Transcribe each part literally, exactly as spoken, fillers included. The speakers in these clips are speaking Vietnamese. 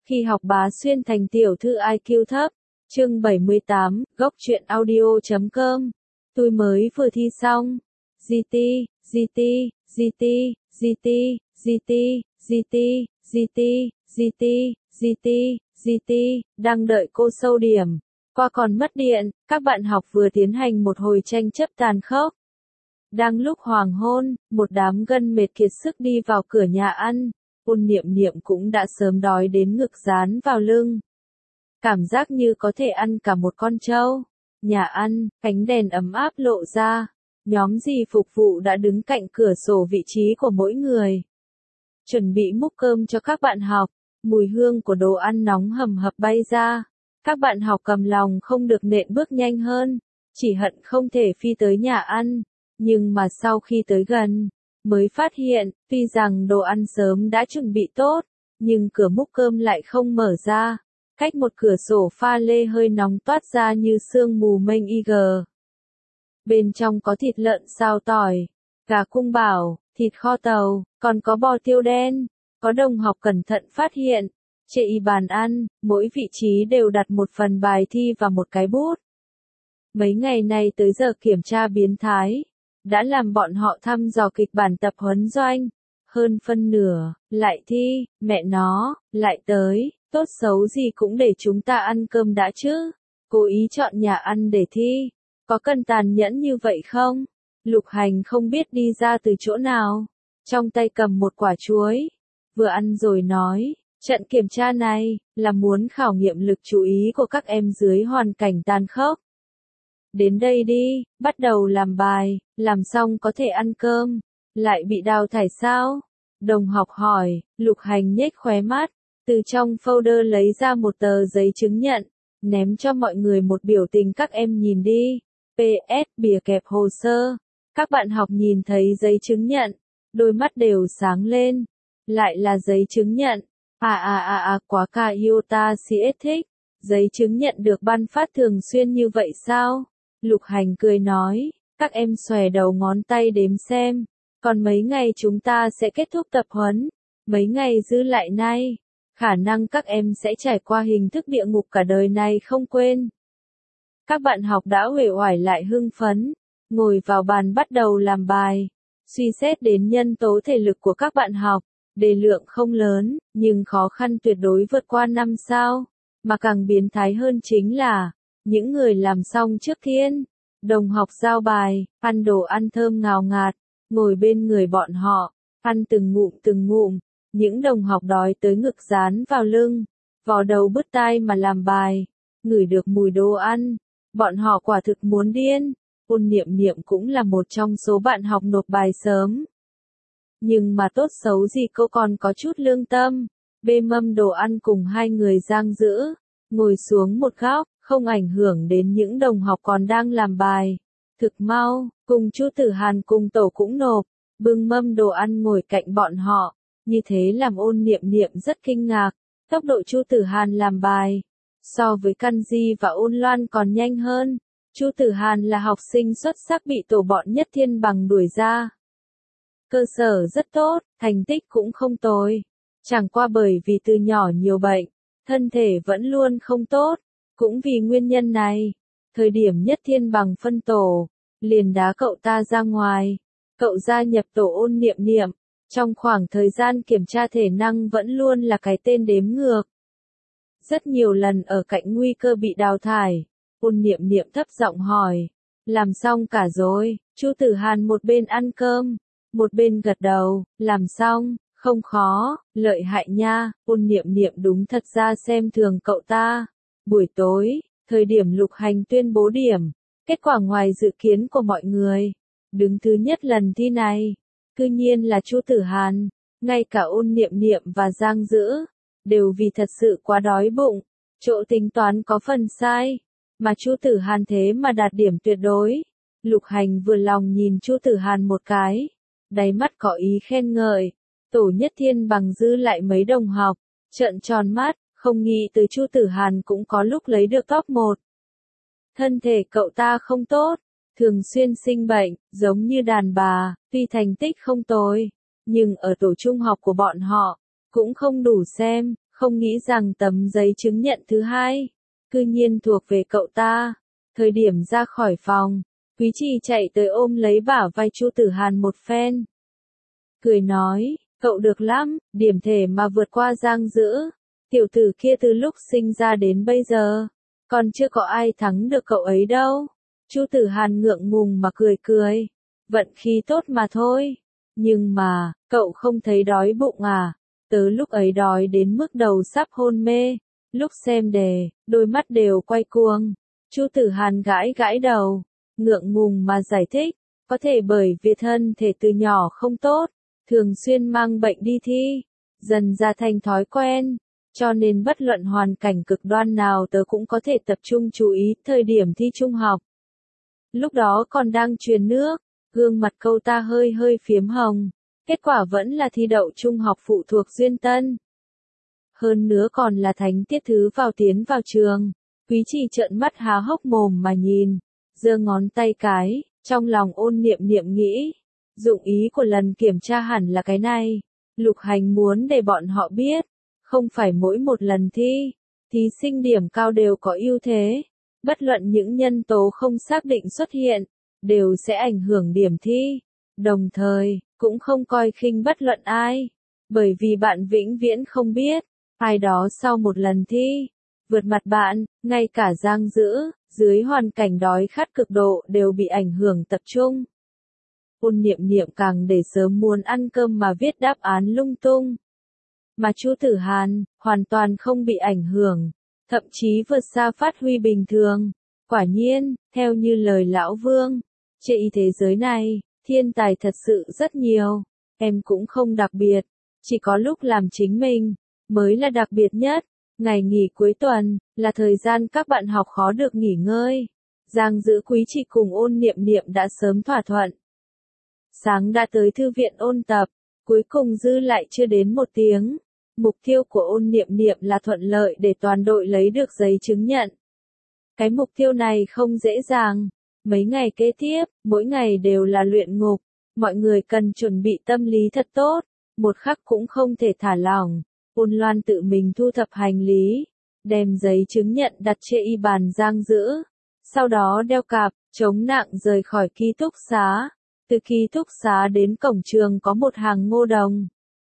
Khi học bá xuyên thành tiểu thư i kiu thấp. Chương bảy mươi tám, góc truyện audio chấm com. Tôi mới vừa thi xong. giê tê, giê tê, giê tê, giê tê, giê tê, giê tê, giê tê, giê tê, giê tê, giê tê, đang đợi cô sâu điểm. Qua còn mất điện, các bạn học vừa tiến hành một hồi tranh chấp tàn khốc. Đang lúc hoàng hôn, một đám gân mệt kiệt sức đi vào cửa nhà ăn. Ôn Niệm Niệm cũng đã sớm đói đến ngực dán vào lưng. Cảm giác như có thể ăn cả một con trâu. Nhà ăn, ánh đèn ấm áp lộ ra. Nhóm dì phục vụ đã đứng cạnh cửa sổ vị trí của mỗi người. Chuẩn bị múc cơm cho các bạn học. Mùi hương của đồ ăn nóng hầm hập bay ra. Các bạn học cầm lòng không được nện bước nhanh hơn. Chỉ hận không thể phi tới nhà ăn. Nhưng mà sau khi tới gần, mới phát hiện, tuy rằng đồ ăn sớm đã chuẩn bị tốt, nhưng cửa múc cơm lại không mở ra. Cách một cửa sổ pha lê hơi nóng toát ra như sương mù mênh y gờ. Bên trong có thịt lợn xào tỏi, gà cung bảo, thịt kho tàu, còn có bò tiêu đen. Có đồng học cẩn thận phát hiện, trên bàn ăn, mỗi vị trí đều đặt một phần bài thi và một cái bút. Mấy ngày này tới giờ kiểm tra biến thái, đã làm bọn họ thăm dò kịch bản tập huấn doanh. Hơn phân nửa, lại thi, mẹ nó, lại tới, tốt xấu gì cũng để chúng ta ăn cơm đã chứ. Cố ý chọn nhà ăn để thi, có cần tàn nhẫn như vậy không? Lục Hành không biết đi ra từ chỗ nào, trong tay cầm một quả chuối, vừa ăn rồi nói, trận kiểm tra này, là muốn khảo nghiệm lực chú ý của các em dưới hoàn cảnh tàn khốc. Đến đây đi, bắt đầu làm bài, làm xong có thể ăn cơm, lại bị đào thải sao? Đồng học hỏi, Lục Hành nhếch khóe mắt, từ trong folder lấy ra một tờ giấy chứng nhận, ném cho mọi người một biểu tình các em nhìn đi, pê ét bìa kẹp hồ sơ. Các bạn học nhìn thấy giấy chứng nhận, đôi mắt đều sáng lên, lại là giấy chứng nhận, à à à à quá cả iota siết thích, giấy chứng nhận được ban phát thường xuyên như vậy sao? Lục Hành cười nói, các em xòe đầu ngón tay đếm xem, còn mấy ngày chúng ta sẽ kết thúc tập huấn, mấy ngày dư lại nay, khả năng các em sẽ trải qua hình thức địa ngục cả đời này không quên. Các bạn học đã uể oải lại hưng phấn, ngồi vào bàn bắt đầu làm bài, suy xét đến nhân tố thể lực của các bạn học, đề lượng không lớn, nhưng khó khăn tuyệt đối vượt qua năm sao, mà càng biến thái hơn chính là, những người làm xong trước thiên, đồng học giao bài, ăn đồ ăn thơm ngào ngạt, ngồi bên người bọn họ, ăn từng ngụm từng ngụm, những đồng học đói tới ngực dán vào lưng, vò đầu bứt tai mà làm bài, ngửi được mùi đồ ăn, bọn họ quả thực muốn điên. Ôn Niệm Niệm cũng là một trong số bạn học nộp bài sớm. Nhưng mà tốt xấu gì cô còn có chút lương tâm, bê mâm đồ ăn cùng hai người giang giữ, ngồi xuống một góc, không ảnh hưởng đến những đồng học còn đang làm bài. Thực mau, cùng Chu Tử Hàn cùng tổ cũng nộp, bưng mâm đồ ăn ngồi cạnh bọn họ, như thế làm Ôn Niệm Niệm rất kinh ngạc, tốc độ Chu Tử Hàn làm bài, so với Kanji và Ôn Loan còn nhanh hơn. Chu Tử Hàn là học sinh xuất sắc bị tổ bọn Nhất Thiên Bằng đuổi ra. Cơ sở rất tốt, thành tích cũng không tồi. Chẳng qua bởi vì từ nhỏ nhiều bệnh, thân thể vẫn luôn không tốt. Cũng vì nguyên nhân này, thời điểm Nhất Thiên Bằng phân tổ, liền đá cậu ta ra ngoài. Cậu gia nhập tổ Ôn Niệm Niệm, trong khoảng thời gian kiểm tra thể năng vẫn luôn là cái tên đếm ngược. Rất nhiều lần ở cạnh nguy cơ bị đào thải. Ôn Niệm Niệm thấp giọng hỏi, làm xong cả rồi? Chu Tử Hàn một bên ăn cơm, một bên gật đầu, làm xong, không khó, lợi hại nha. Ôn Niệm Niệm đúng thật ra xem thường cậu ta. Buổi tối, thời điểm Lục Hành tuyên bố điểm, kết quả ngoài dự kiến của mọi người, đứng thứ nhất lần thi này, cư nhiên là Chu Tử Hàn, ngay cả Ôn Niệm Niệm và Giang Dữ, đều vì thật sự quá đói bụng, chỗ tính toán có phần sai. Mà Chu Tử Hàn thế mà đạt điểm tuyệt đối. Lục Hành vừa lòng nhìn Chu Tử Hàn một cái, đáy mắt có ý khen ngợi. Tổ Nhất Thiên Bằng dư lại mấy đồng học, trợn tròn mắt, không nghĩ từ Chu Tử Hàn cũng có lúc lấy được top một. Thân thể cậu ta không tốt, thường xuyên sinh bệnh, giống như đàn bà, tuy thành tích không tồi, nhưng ở tổ trung học của bọn họ, cũng không đủ xem, Không nghĩ rằng tấm giấy chứng nhận thứ hai, cư nhiên thuộc về cậu ta. Thời điểm ra khỏi phòng, Quý Trì chạy tới ôm lấy bả vai Chu Tử Hàn một phen. Cười nói, cậu được lắm, điểm thể mà vượt qua Giang Dữ. Tiểu tử kia từ lúc sinh ra đến bây giờ, còn chưa có ai thắng được cậu ấy đâu. Chu Tử Hàn ngượng ngùng mà cười cười. Vận khí tốt mà thôi. Nhưng mà, cậu không thấy đói bụng à? Tớ lúc ấy đói đến mức đầu sắp hôn mê. Lúc xem đề, đôi mắt đều quay cuồng. Chu Tử Hàn gãi gãi đầu, ngượng ngùng mà giải thích. Có thể bởi vì thân thể từ nhỏ không tốt, thường xuyên mang bệnh đi thi, dần ra thành thói quen. Cho nên bất luận hoàn cảnh cực đoan nào tớ cũng có thể tập trung chú ý thời điểm thi trung học. Lúc đó còn đang truyền nước, gương mặt cậu ta hơi hơi phiếm hồng. Kết quả vẫn là thi đậu trung học phụ thuộc Duyên Tân. Hơn nữa còn là thánh tiết thứ vào tiến vào trường. Quý Trì trợn mắt há hốc mồm mà nhìn, giơ ngón tay cái, trong lòng ôn niệm niệm nghĩ. Dụng ý của lần kiểm tra hẳn là cái này. Lục Hành muốn để bọn họ biết, không phải mỗi một lần thi, thí sinh điểm cao đều có ưu thế. Bất luận những nhân tố không xác định xuất hiện, đều sẽ ảnh hưởng điểm thi. Đồng thời, cũng không coi khinh bất luận ai. Bởi vì bạn vĩnh viễn không biết, ai đó sau một lần thi, vượt mặt bạn, ngay cả Giang Dữ, dưới hoàn cảnh đói khát cực độ đều bị ảnh hưởng tập trung. Ôn niệm niệm càng để sớm muốn ăn cơm mà viết đáp án lung tung. Mà Chu Tử Hàn, hoàn toàn không bị ảnh hưởng, thậm chí vượt xa phát huy bình thường. Quả nhiên, theo như lời lão Vương, trên thế giới này, thiên tài thật sự rất nhiều, em cũng không đặc biệt, chỉ có lúc làm chính mình, mới là đặc biệt nhất. Ngày nghỉ cuối tuần, là thời gian các bạn học khó được nghỉ ngơi. Giang Dữ Quý Trì cùng ôn niệm niệm đã sớm thỏa thuận. Sáng đã tới thư viện ôn tập, cuối cùng dư lại chưa đến một tiếng. Mục tiêu của ôn niệm niệm là thuận lợi để toàn đội lấy được giấy chứng nhận. Cái mục tiêu này không dễ dàng. Mấy ngày kế tiếp, mỗi ngày đều là luyện ngục. Mọi người cần chuẩn bị tâm lý thật tốt, một khắc cũng không thể thả lỏng. Ôn Loan tự mình thu thập hành lý, đem giấy chứng nhận đặt trên y bàn Giang Dữ. Sau đó đeo cặp, chống nặng rời khỏi ký túc xá. Từ ký túc xá đến cổng trường có một hàng ngô đồng.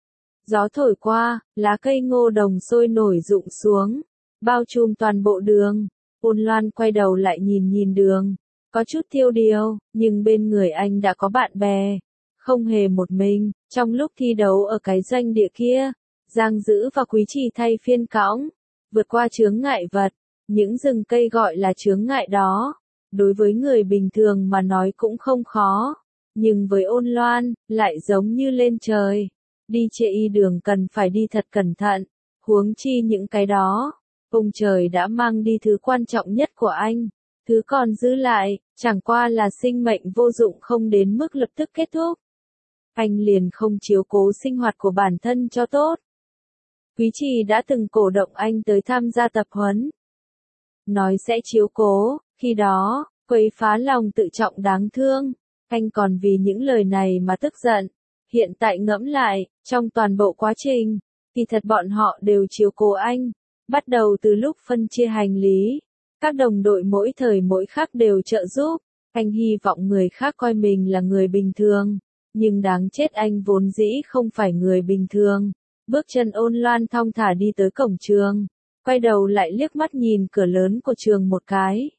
Gió thổi qua, lá cây ngô đồng sôi nổi rụng xuống, bao trùm toàn bộ đường. Ôn Loan quay đầu lại nhìn nhìn đường, có chút tiêu điều, nhưng bên người anh đã có bạn bè, không hề một mình. Trong lúc thi đấu ở cái doanh địa kia, Giang Dữ và Quý Trì thay phiên cõng, vượt qua chướng ngại vật, những rừng cây gọi là chướng ngại đó. Đối với người bình thường mà nói cũng không khó, nhưng với Ôn Loan, lại giống như lên trời. Đi trên y đường cần phải đi thật cẩn thận, huống chi những cái đó. Ông trời đã mang đi thứ quan trọng nhất của anh, thứ còn giữ lại, chẳng qua là sinh mệnh vô dụng không đến mức lập tức kết thúc. Anh liền không chiếu cố sinh hoạt của bản thân cho tốt. Quý Trì đã từng cổ động anh tới tham gia tập huấn. Nói sẽ chiếu cố, khi đó, quấy phá lòng tự trọng đáng thương. Anh còn vì những lời này mà tức giận. Hiện tại ngẫm lại, trong toàn bộ quá trình, thì thật bọn họ đều chiếu cố anh. Bắt đầu từ lúc phân chia hành lý, các đồng đội mỗi thời mỗi khắc đều trợ giúp. Anh hy vọng người khác coi mình là người bình thường, nhưng đáng chết anh vốn dĩ không phải người bình thường. Bước chân Ôn Loan thong thả đi tới cổng trường, quay đầu lại liếc mắt nhìn cửa lớn của trường một cái.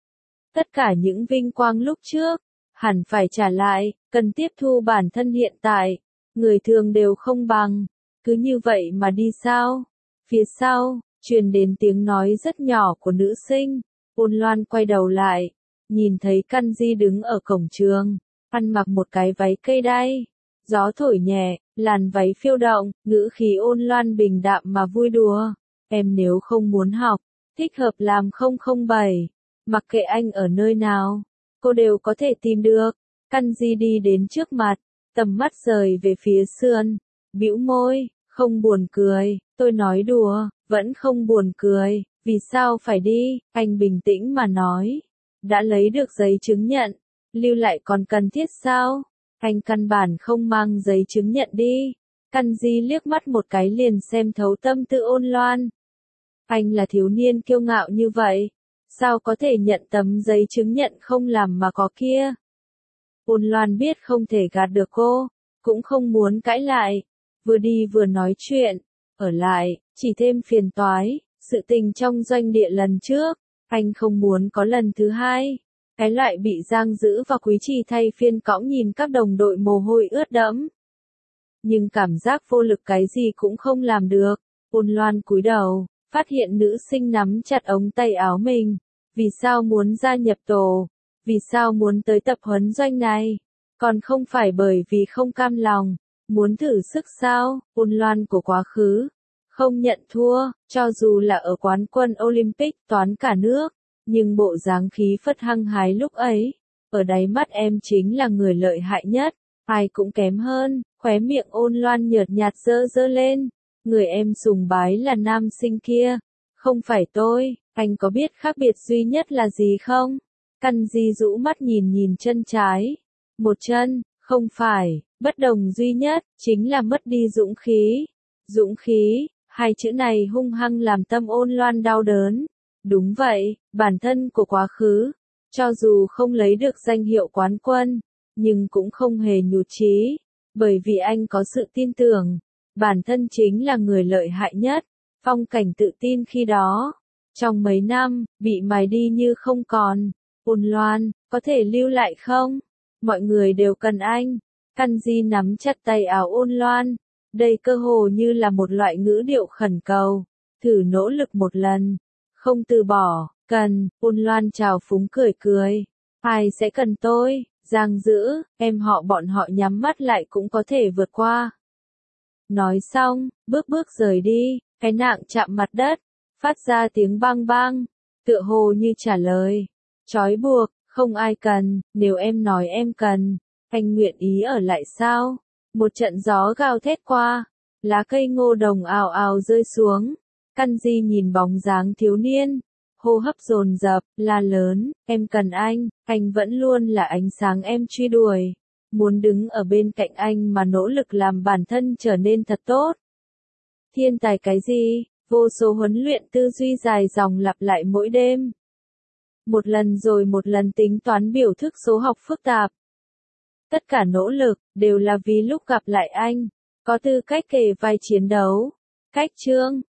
Tất cả những vinh quang lúc trước, hẳn phải trả lại, cần tiếp thu bản thân hiện tại, người thường đều không bằng, cứ như vậy mà đi sao? Phía sau, truyền đến tiếng nói rất nhỏ của nữ sinh. Ôn Loan quay đầu lại, nhìn thấy Căn Di đứng ở cổng trường, ăn mặc một cái váy cây đay. Gió thổi nhẹ, làn váy phiêu động, ngữ khí Ôn Loan bình đạm mà vui đùa. Em nếu không muốn học, thích hợp làm không không bảy, mặc kệ anh ở nơi nào, cô đều có thể tìm được. Căn Di đi đến trước mặt, tầm mắt rời về phía sườn, bĩu môi, không buồn cười. Tôi nói đùa, vẫn không buồn cười, vì sao phải đi? Anh bình tĩnh mà nói, đã lấy được giấy chứng nhận, lưu lại còn cần thiết sao? Anh căn bản không mang giấy chứng nhận đi, Căn Di liếc mắt một cái liền xem thấu tâm tư Ôn Loan. Anh là thiếu niên kiêu ngạo như vậy, sao có thể nhận tấm giấy chứng nhận không làm mà có kia? Ôn Loan biết không thể gạt được cô, cũng không muốn cãi lại, vừa đi vừa nói chuyện, ở lại, chỉ thêm phiền toái, sự tình trong doanh địa lần trước, anh không muốn có lần thứ hai. Cái loại bị Giang Dữ và Quý Trì thay phiên cõng nhìn các đồng đội mồ hôi ướt đẫm. Nhưng cảm giác vô lực cái gì cũng không làm được, Ôn Loan cúi đầu, phát hiện nữ sinh nắm chặt ống tay áo mình. Vì sao muốn gia nhập tổ? Vì sao muốn tới tập huấn doanh này? Còn không phải bởi vì không cam lòng, muốn thử sức sao? Ôn Loan của quá khứ, không nhận thua, cho dù là ở quán quân Olympic toán cả nước, nhưng bộ dáng khí phất hăng hái lúc ấy, ở đáy mắt em chính là người lợi hại nhất, ai cũng kém hơn, khóe miệng Ôn Loan nhợt nhạt dơ dơ lên, người em sùng bái là nam sinh kia, không phải tôi, anh có biết khác biệt duy nhất là gì không? Căn Di rũ mắt nhìn nhìn chân trái, một chân, không phải, bất đồng duy nhất, chính là mất đi dũng khí, dũng khí, hai chữ này hung hăng làm tâm Ôn Loan đau đớn. Đúng vậy, bản thân của quá khứ, cho dù không lấy được danh hiệu quán quân, nhưng cũng không hề nhụt chí, bởi vì anh có sự tin tưởng, bản thân chính là người lợi hại nhất, phong cảnh tự tin khi đó. Trong mấy năm, bị mài đi như không còn, Ôn Loan, có thể lưu lại không? Mọi người đều cần anh. Căn Di nắm chặt tay áo Ôn Loan, đây cơ hồ như là một loại ngữ điệu khẩn cầu, thử nỗ lực một lần. Không từ bỏ, cần, Ôn Loan trào phúng cười cười. Ai sẽ cần tôi, Giang Dữ, em họ bọn họ nhắm mắt lại cũng có thể vượt qua. Nói xong, bước bước rời đi, cái nạng chạm mặt đất, phát ra tiếng bang bang, tựa hồ như trả lời. Trói buộc, không ai cần, nếu em nói em cần, anh nguyện ý ở lại sao? Một trận gió gào thét qua, lá cây ngô đồng ào ào rơi xuống. Căn Di nhìn bóng dáng thiếu niên, hô hấp dồn dập, la lớn, em cần anh, anh vẫn luôn là ánh sáng em truy đuổi, muốn đứng ở bên cạnh anh mà nỗ lực làm bản thân trở nên thật tốt. Thiên tài cái gì? Vô số huấn luyện tư duy dài dòng lặp lại mỗi đêm. Một lần rồi một lần tính toán biểu thức số học phức tạp. Tất cả nỗ lực, đều là vì lúc gặp lại anh, có tư cách kề vai chiến đấu. Cách chương